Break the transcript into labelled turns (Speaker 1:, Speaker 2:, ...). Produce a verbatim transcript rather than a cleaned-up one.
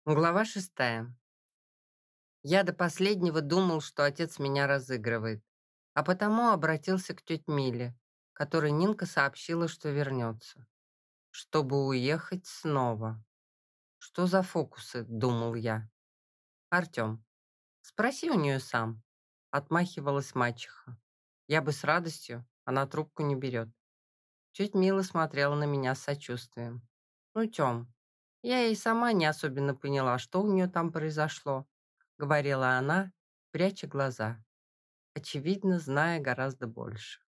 Speaker 1: Глава шестая. Я до последнего думал, что отец меня разыгрывает, а потому обратился к тете Миле, которой Нинка сообщила, что вернется, чтобы уехать снова. Что за фокусы, думал я. Артем, спроси у нее сам, отмахивалась мачеха. Я бы с радостью, она трубку не берет. Тетя Мила смотрела на меня с сочувствием. Ну, Тем, я и сама не особенно поняла, что у нее там произошло, говорила она, пряча глаза, очевидно, зная гораздо больше.